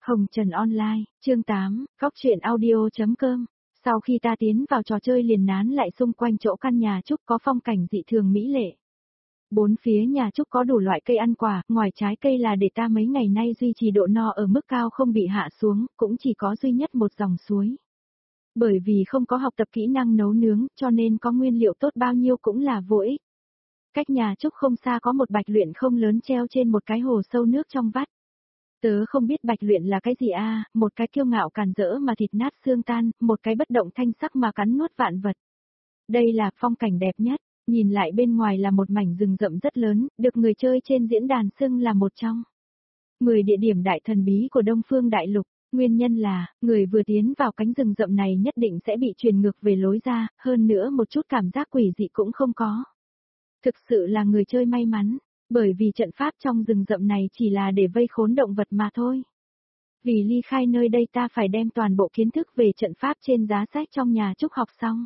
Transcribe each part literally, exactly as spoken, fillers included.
Hồng Trần Online, chương tám, Góc truyện audio.com. Sau khi ta tiến vào trò chơi liền nán lại xung quanh chỗ căn nhà trúc có phong cảnh dị thường mỹ lệ. Bốn phía nhà trúc có đủ loại cây ăn quả, ngoài trái cây là để ta mấy ngày nay duy trì độ no ở mức cao không bị hạ xuống, cũng chỉ có duy nhất một dòng suối. Bởi vì không có học tập kỹ năng nấu nướng, cho nên có nguyên liệu tốt bao nhiêu cũng là vô ích. Cách nhà trúc không xa có một bạch luyện không lớn treo trên một cái hồ sâu nước trong vắt. Tớ không biết bạch luyện là cái gì a, à, một cái kiêu ngạo càn rỡ mà thịt nát xương tan, một cái bất động thanh sắc mà cắn nuốt vạn vật. Đây là phong cảnh đẹp nhất, nhìn lại bên ngoài là một mảnh rừng rậm rất lớn, được người chơi trên diễn đàn xưng là một trong mười địa điểm đại thần bí của Đông Phương Đại Lục. Nguyên nhân là, người vừa tiến vào cánh rừng rậm này nhất định sẽ bị truyền ngược về lối ra, hơn nữa một chút cảm giác quỷ dị cũng không có. Thực sự là người chơi may mắn. Bởi vì trận pháp trong rừng rậm này chỉ là để vây khốn động vật mà thôi. Vì ly khai nơi đây ta phải đem toàn bộ kiến thức về trận pháp trên giá sách trong nhà trúc học xong.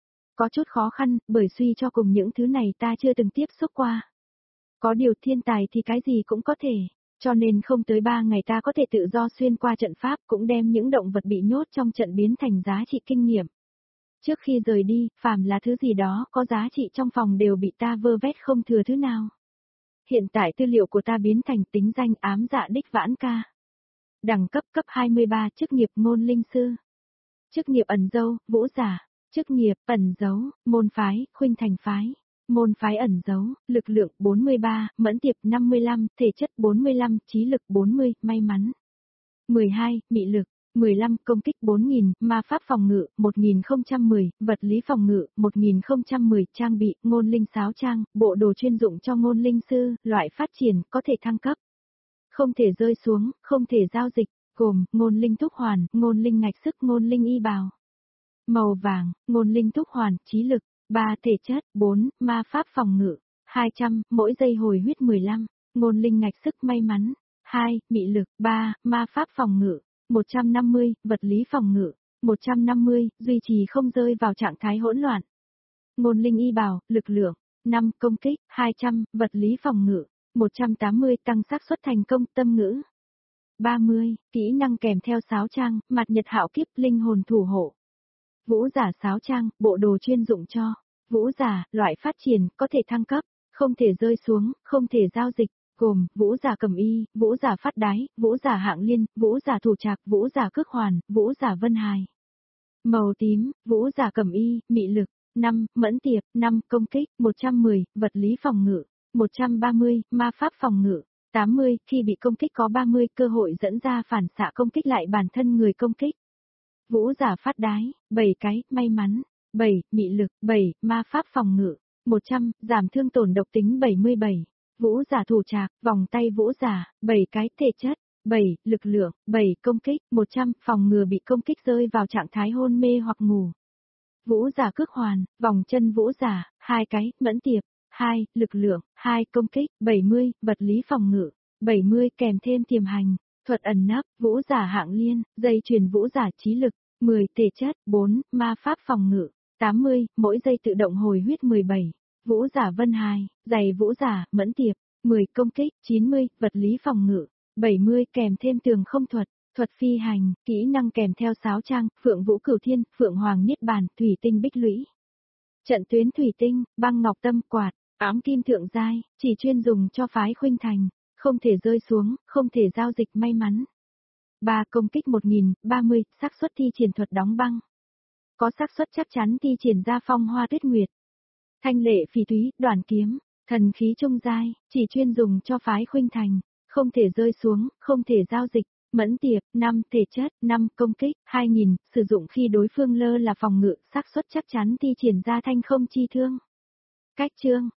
Có chút khó khăn, bởi suy cho cùng những thứ này ta chưa từng tiếp xúc qua. Có điều thiên tài thì cái gì cũng có thể, cho nên không tới ba ngày ta có thể tự do xuyên qua trận pháp cũng đem những động vật bị nhốt trong trận biến thành giá trị kinh nghiệm. Trước khi rời đi, phàm là thứ gì đó có giá trị trong phòng đều bị ta vơ vét không thừa thứ nào. Hiện tại tư liệu của ta biến thành tính danh ám dạ đích vãn ca. Đẳng cấp cấp hai mươi ba, chức nghiệp ngôn linh sư. Chức nghiệp ẩn dấu, vũ giả. Chức nghiệp ẩn dấu, môn phái, khuynh thành phái. Môn phái ẩn dấu, lực lượng bốn mươi ba, mẫn tiệp năm mươi lăm, thể chất bốn mươi lăm, trí lực bốn mươi, may mắn mười hai, mị lực mười lăm, công kích bốn nghìn, ma pháp phòng ngự một nghìn không trăm mười, vật lý phòng ngự một nghìn không trăm mười, trang bị ngôn linh sáo trang, bộ đồ chuyên dụng cho ngôn linh sư, loại phát triển, có thể thăng cấp. Không thể rơi xuống, không thể giao dịch, gồm ngôn linh thúc hoàn, ngôn linh ngạch sức, ngôn linh y bào. Màu vàng, ngôn linh thúc hoàn, trí lực ba, thể chất bốn, ma pháp phòng ngự hai trăm, mỗi giây hồi huyết mười lăm, ngôn linh ngạch sức may mắn hai, mị lực ba, ma pháp phòng ngự một trăm năm mươi, vật lý phòng ngự một trăm năm mươi, duy trì không rơi vào trạng thái hỗn loạn. Ngôn linh y bào, lực lượng năm, công kích hai trăm, vật lý phòng ngự một trăm tám mươi, tăng xác suất thành công, tâm ngữ ba mươi, kỹ năng kèm theo sáo trang, mặt nhật hạo kiếp, linh hồn thủ hộ. Vũ giả sáo trang, bộ đồ chuyên dụng cho vũ giả, loại phát triển, có thể thăng cấp, không thể rơi xuống, không thể giao dịch, gồm vũ giả cầm y, vũ giả phát đái, vũ giả hạng liên, vũ giả thủ trạc, vũ giả cước hoàn, vũ giả vân hài. Màu tím, vũ giả cầm y, mị lực năm, mẫn tiệp năm, công kích một trăm mười, vật lý phòng ngự một trăm ba mươi, ma pháp phòng ngự tám mươi, khi bị công kích có ba mươi, cơ hội dẫn ra phản xạ công kích lại bản thân người công kích. Vũ giả phát đái, bảy cái, may mắn bảy, mị lực bảy, ma pháp phòng ngự một trăm, giảm thương tổn độc tính bảy mươi bảy. Vũ giả thủ trạc, vòng tay vũ giả, bảy cái, thể chất bảy, lực lượng bảy, công kích một trăm, phòng ngừa bị công kích rơi vào trạng thái hôn mê hoặc ngủ. Vũ giả cước hoàn, vòng chân vũ giả, hai cái, mẫn tiệp hai, lực lượng hai, công kích bảy mươi, vật lý phòng ngự bảy mươi, kèm thêm tiềm hành, thuật ẩn nấp, vũ giả hạng liên, dây chuyền vũ giả trí lực mười, thể chất bốn, ma pháp phòng ngự tám mươi, mỗi giây tự động hồi huyết mười bảy. Vũ giả vân hài, giày vũ giả, mẫn tiệp mười, công kích chín mươi, vật lý phòng ngự bảy mươi, kèm thêm tường không thuật, thuật phi hành, kỹ năng kèm theo sáo trang, phượng vũ cửu thiên, phượng hoàng niết bàn, thủy tinh bích lũy. Trận tuyến thủy tinh, băng ngọc tâm quạt, ám kim thượng giai, chỉ chuyên dùng cho phái khuynh thành, không thể rơi xuống, không thể giao dịch, may mắn. ba, công kích một nghìn, ba mươi, xác suất thi triển thuật đóng băng. Có xác suất chắc chắn thi triển ra phong hoa tuyết nguyệt. Thanh lệ phỉ thúy, đoàn kiếm, thần khí trung giai, chỉ chuyên dùng cho phái khuynh thành, không thể rơi xuống, không thể giao dịch. Mẫn tiệp năm, thể chất năm, công kích hai nghìn, sử dụng khi đối phương lơ là phòng ngự, xác suất chắc chắn thi triển ra thanh không chi thương. Cách chương